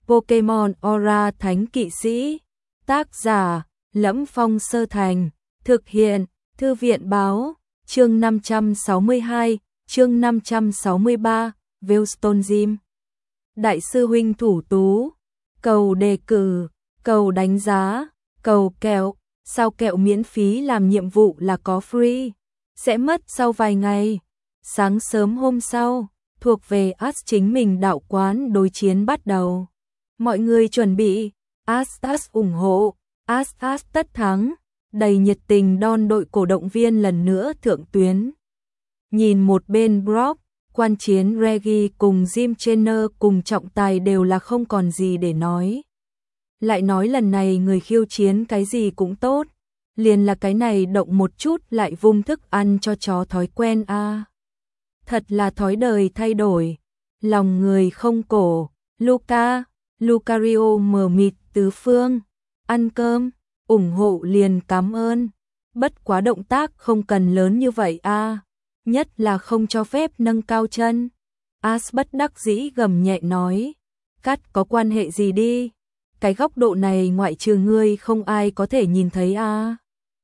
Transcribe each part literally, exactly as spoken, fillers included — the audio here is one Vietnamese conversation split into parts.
Pokemon Aura Thánh Kỵ Sĩ. Tác giả Lẫm Phong Sơ Thành. Thực hiện Thư viện Báo. Chương năm trăm sáu mươi hai, chương năm trăm sáu mươi ba, Veilstone Gym. Đại sư huynh thủ tú, cầu đề cử, cầu đánh giá, cầu kẹo, sao kẹo miễn phí làm nhiệm vụ là có free, sẽ mất sau vài ngày. Sáng sớm hôm sau, thuộc về As chính mình đạo quán đối chiến bắt đầu. Mọi người chuẩn bị, As As ủng hộ, As As tất thắng, đầy nhiệt tình đón đội cổ động viên lần nữa thượng tuyến. Nhìn một bên Brock, quan chiến Reggie cùng Jim Trainer cùng trọng tài đều là không còn gì để nói. Lại nói lần này người khiêu chiến cái gì cũng tốt, liền là cái này động một chút lại vung thức ăn cho chó thói quen a. À. Thật là thói đời thay đổi, lòng người không cổ. Luca, Lucario mờ mịt tứ phương, ăn cơm, ủng hộ liền cảm ơn. Bất quá động tác không cần lớn như vậy a, à. Nhất là không cho phép nâng cao chân. As bất đắc dĩ gầm nhẹ nói, cắt có quan hệ gì đi, cái góc độ này ngoại trừ ngươi không ai có thể nhìn thấy a. À.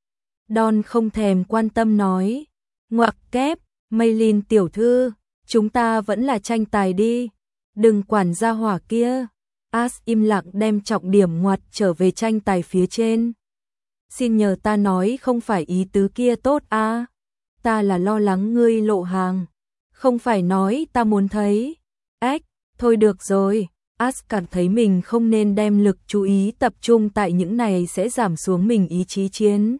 Don không thèm quan tâm nói, ngoặc kép, Maylin tiểu thư, chúng ta vẫn là tranh tài đi, đừng quản gia hỏa kia. As im lặng đem trọng điểm ngoặt trở về tranh tài phía trên. Xin nhờ ta nói không phải ý tứ kia tốt a, à. Ta là lo lắng ngươi lộ hàng, không phải nói ta muốn thấy. Ếch, thôi được rồi. As cảm thấy mình không nên đem lực chú ý tập trung tại những này sẽ giảm xuống mình ý chí chiến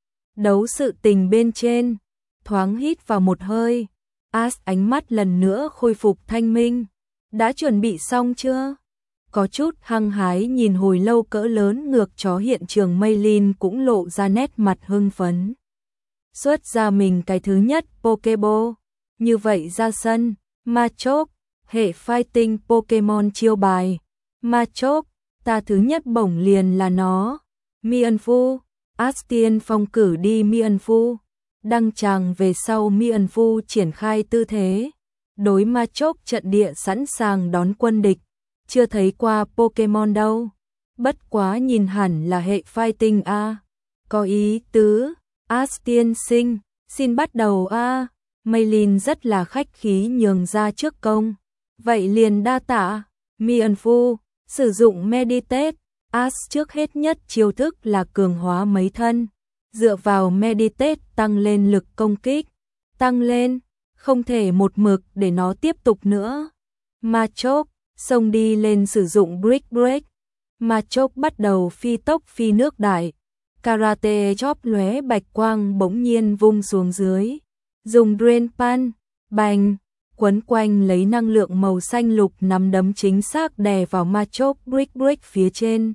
đấu sự tình bên trên. Thoáng hít vào một hơi, As ánh mắt lần nữa khôi phục thanh minh. Đã chuẩn bị xong chưa? Có chút hăng hái nhìn hồi lâu cỡ lớn ngược chó hiện trường Maylin cũng lộ ra nét mặt hưng phấn. Xuất ra mình cái thứ nhất Pokéball, như vậy ra sân, Machop, hệ fighting Pokemon chiêu bài. Machop, ta thứ nhất bổng liền là nó. Mienfoo, As tiên phong cử đi Mienfoo. Đăng tràng về sau Mienfoo triển khai tư thế. Đối Machop trận địa sẵn sàng đón quân địch. Chưa thấy qua Pokemon đâu. Bất quá nhìn hẳn là hệ fighting a. À. Có ý tứ. As tiên sinh, xin bắt đầu a. À. Maylin rất là khách khí nhường ra trước công. Vậy liền đa tạ. Mienfoo, sử dụng Meditate. As trước hết nhất chiêu thức là cường hóa mấy thân. Dựa vào Meditate tăng lên lực công kích. Tăng lên, không thể một mực để nó tiếp tục nữa. Machop, xông đi lên sử dụng Brick Break. Machop bắt đầu phi tốc phi nước đại. Karate chop lóe bạch quang bỗng nhiên vung xuống dưới. Dùng Drain Pan, bành, quấn quanh lấy năng lượng màu xanh lục nắm đấm chính xác đè vào Machop Brick Break phía trên.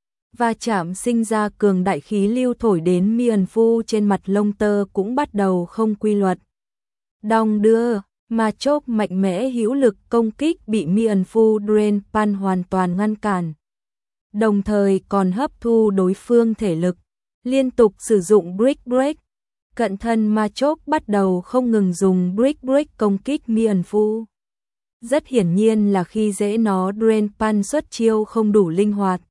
Và chạm sinh ra cường đại khí lưu thổi đến Mienfoo trên mặt lông tơ cũng bắt đầu không quy luật. Đong đưa, Machop mạnh mẽ hữu lực công kích bị Mienfoo Drain Pan hoàn toàn ngăn cản. Đồng thời còn hấp thu đối phương thể lực, liên tục sử dụng Brick Break. Cận thân Machop bắt đầu không ngừng dùng Brick Break công kích Mienfoo. Rất hiển nhiên là khi dễ nó Drain Pan xuất chiêu không đủ linh hoạt.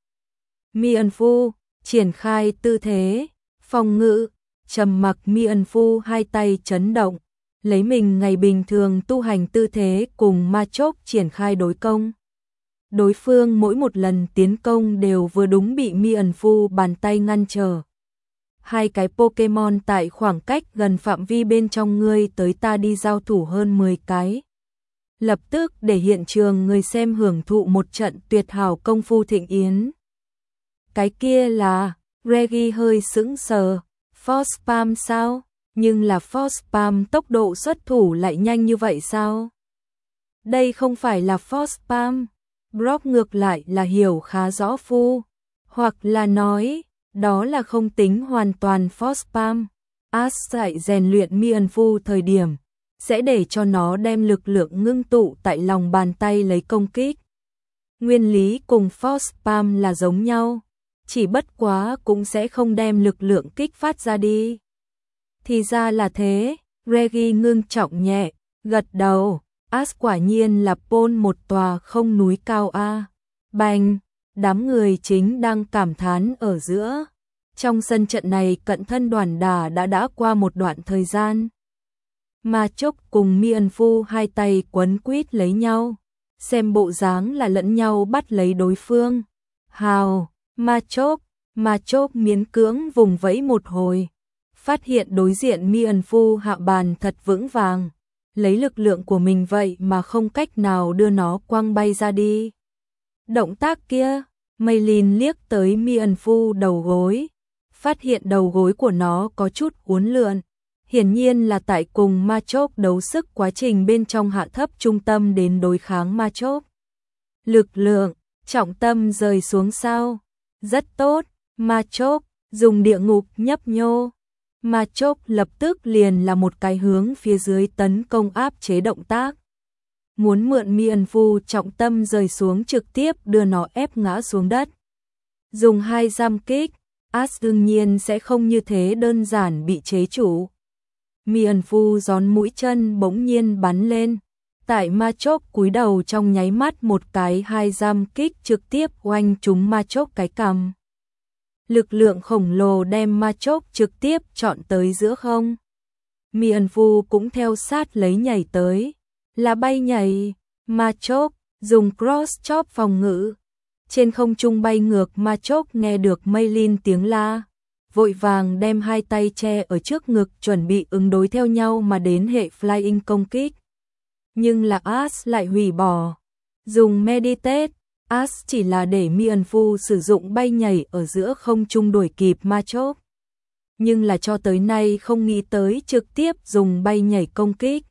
Mienfoo triển khai tư thế, phòng ngự, trầm mặc. Mienfoo hai tay chấn động, lấy mình ngày bình thường tu hành tư thế cùng Machop triển khai đối công. Đối phương mỗi một lần tiến công đều vừa đúng bị Mienfoo bàn tay ngăn trở. Hai cái Pokemon tại khoảng cách gần phạm vi bên trong ngươi tới ta đi giao thủ hơn mười cái. Lập tức để hiện trường người xem hưởng thụ một trận tuyệt hảo công phu thịnh yến. Cái kia là, Reggie hơi sững sờ, Force Palm sao? Nhưng là Force Palm tốc độ xuất thủ lại nhanh như vậy sao? Đây không phải là Force Palm. Brock ngược lại là hiểu khá rõ phu, hoặc là nói, đó là không tính hoàn toàn Force Palm. As dạy rèn luyện Mienfoo thời điểm, sẽ để cho nó đem lực lượng ngưng tụ tại lòng bàn tay lấy công kích. Nguyên lý cùng Force Palm là giống nhau, chỉ bất quá cũng sẽ không đem lực lượng kích phát ra đi. Thì ra là thế, Reggie ngưng trọng nhẹ, gật đầu. As quả nhiên là pôn một tòa không núi cao a. Bành, đám người chính đang cảm thán ở giữa. Trong sân trận này cận thân đoàn đả đã đã qua một đoạn thời gian. Ma Chốc cùng Mi Ân Phu hai tay quấn quýt lấy nhau, xem bộ dáng là lẫn nhau bắt lấy đối phương. Hào, Ma Chốc, Ma Chốc miễn cưỡng vùng vẫy một hồi, phát hiện đối diện Mi Ân Phu hạ bàn thật vững vàng, lấy lực lượng của mình vậy mà không cách nào đưa nó quăng bay ra đi. Động tác kia, Mây Lin liếc tới Mi Ân Phu đầu gối, phát hiện đầu gối của nó có chút uốn lượn, hiển nhiên là tại cùng Ma Chốc đấu sức quá trình bên trong hạ thấp trung tâm đến đối kháng Ma Chốc. Lực lượng, trọng tâm rời xuống sao? Rất tốt, Ma Chốc dùng địa ngục nhấp nhô. Ma Chốc lập tức liền là một cái hướng phía dưới tấn công áp chế động tác. Muốn mượn Mi Ân Phu trọng tâm rời xuống trực tiếp đưa nó ép ngã xuống đất. Dùng hai giam kích, As đương nhiên sẽ không như thế đơn giản bị chế trụ. Mi Ân Phu gión mũi chân bỗng nhiên bắn lên. Tại Ma Chốc cúi đầu trong nháy mắt một cái hai giam kích trực tiếp oanh trúng Ma Chốc cái cằm. Lực lượng khổng lồ đem Ma Chốc trực tiếp chọn tới giữa không. Mi Ân Phu cũng theo sát lấy nhảy tới. Là bay nhảy, Ma Chốc dùng cross chop phòng ngự. Trên không trung bay ngược Ma Chốc nghe được Mây Lin tiếng la, vội vàng đem hai tay che ở trước ngực chuẩn bị ứng đối theo nhau mà đến hệ flying công kích. Nhưng là As lại hủy bỏ. Dùng meditate, As chỉ là để Mi Ân Phu sử dụng bay nhảy ở giữa không trung đuổi kịp Ma Chốc. Nhưng là cho tới nay không nghĩ tới trực tiếp dùng bay nhảy công kích.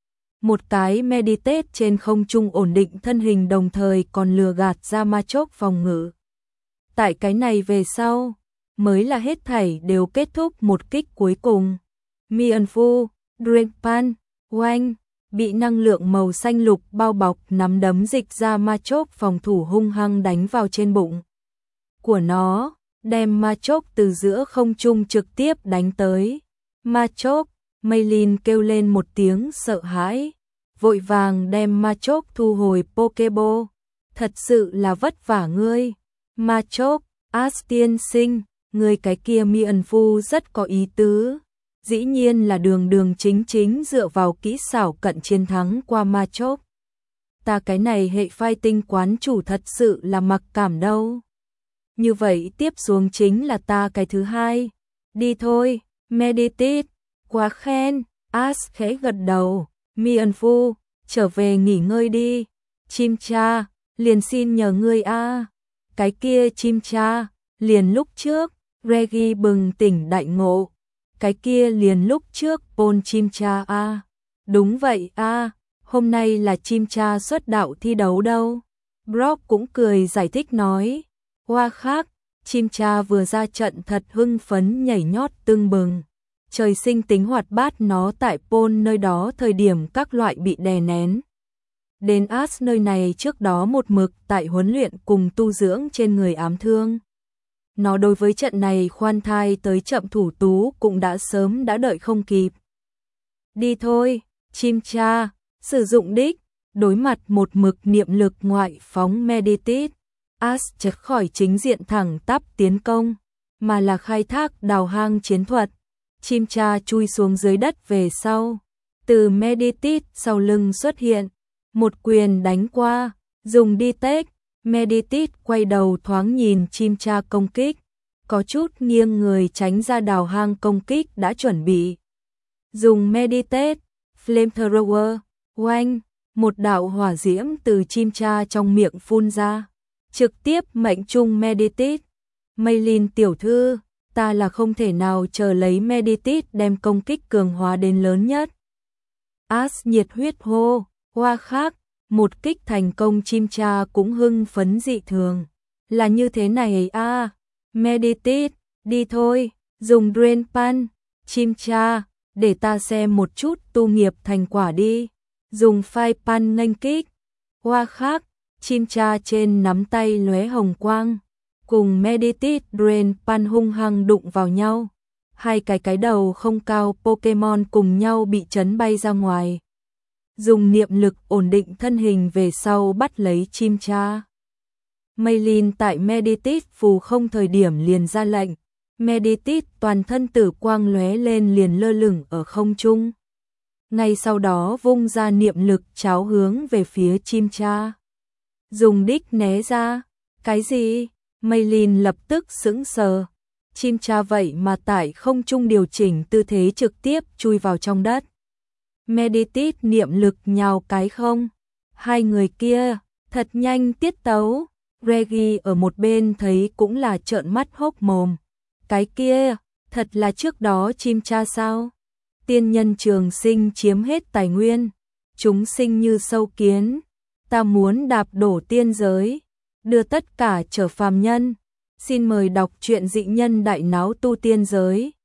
Một cái meditate trên không trung ổn định thân hình đồng thời còn lừa gạt ra Ma Chốc phòng ngự. Tại cái này về sau, mới là hết thảy đều kết thúc một kích cuối cùng. Mi Ân Phu, Drakepan, Oanh, bị năng lượng màu xanh lục bao bọc nắm đấm dịch ra Ma Chốc phòng thủ hung hăng đánh vào trên bụng của nó, đem Ma Chốc từ giữa không trung trực tiếp đánh tới. Ma Chốc, Mây Lin kêu lên một tiếng sợ hãi, vội vàng đem Ma Chốc thu hồi Pokeball. Thật sự là vất vả ngươi. Ma Chốc, As tiên sinh, ngươi cái kia Mi Ân Phu rất có ý tứ. Dĩ nhiên là đường đường chính chính dựa vào kỹ xảo cận chiến thắng qua Ma Chốc. Ta cái này hệ fighting quán chủ thật sự là mặc cảm đâu. Như vậy tiếp xuống chính là ta cái thứ hai. Đi thôi, meditate, quá khen. As khẽ gật đầu. Mi Ân Phu, trở về nghỉ ngơi đi. Chim cha, liền xin nhờ ngươi a. Cái kia chim cha, liền lúc trước, Reggie bừng tỉnh đại ngộ. Cái kia liền lúc trước Paul chim cha a. Đúng vậy a, hôm nay là chim cha xuất đạo thi đấu đâu. Brock cũng cười giải thích nói. Hoa khác, chim cha vừa ra trận thật hưng phấn nhảy nhót tưng bừng. Trời sinh tính hoạt bát nó tại Paul nơi đó thời điểm các loại bị đè nén. Đến As nơi này trước đó một mực tại huấn luyện cùng tu dưỡng trên người ám thương. Nó đối với trận này khoan thai tới chậm thủ tú cũng đã sớm đã đợi không kịp. Đi thôi, chim cha, sử dụng đích, đối mặt một mực niệm lực ngoại phóng meditate. As chật khỏi chính diện thẳng tắp tiến công, mà là khai thác đào hang chiến thuật. Chim cha chui xuống dưới đất về sau, từ meditate sau lưng xuất hiện, một quyền đánh qua, dùng đi tech, meditate quay đầu thoáng nhìn chim cha công kích, có chút nghiêng người tránh ra đào hang công kích đã chuẩn bị. Dùng meditate, flamethrower, oanh, một đạo hỏa diễm từ chim cha trong miệng phun ra, trực tiếp mệnh trung meditate. Mây Lin tiểu thư, ta là không thể nào chờ lấy meditate đem công kích cường hóa đến lớn nhất. As nhiệt huyết hô, hoa khác, một kích thành công chim cha cũng hưng phấn dị thường. Là như thế này a, meditate, đi thôi, dùng drain pan, chim cha, để ta xem một chút tu nghiệp thành quả đi. Dùng fire pan nghênh kích, hoa khác, chim cha trên nắm tay lóe hồng quang. Cùng meditate drain pan hung hăng đụng vào nhau. Hai cái cái đầu không cao Pokemon cùng nhau bị chấn bay ra ngoài. Dùng niệm lực ổn định thân hình về sau bắt lấy chim cha. Maylin tại Meditate phù không thời điểm liền ra lệnh. Meditate toàn thân tử quang lóe lên liền lơ lửng ở không trung. Ngay sau đó vung ra niệm lực cháo hướng về phía chim cha. Dùng đích né ra. Cái gì? Maylin lập tức sững sờ. Chim cha vậy mà tại không trung điều chỉnh tư thế trực tiếp chui vào trong đất. Meditate niệm lực nhào cái không. Hai người kia, thật nhanh tiết tấu. Reggie ở một bên thấy cũng là trợn mắt hốc mồm. Cái kia, thật là trước đó chim cha sao? Tiên nhân trường sinh chiếm hết tài nguyên. Chúng sinh như sâu kiến. Ta muốn đạp đổ tiên giới. Đưa tất cả trở phàm nhân. Xin mời đọc truyện Dị Nhân Đại Náo Tu Tiên Giới.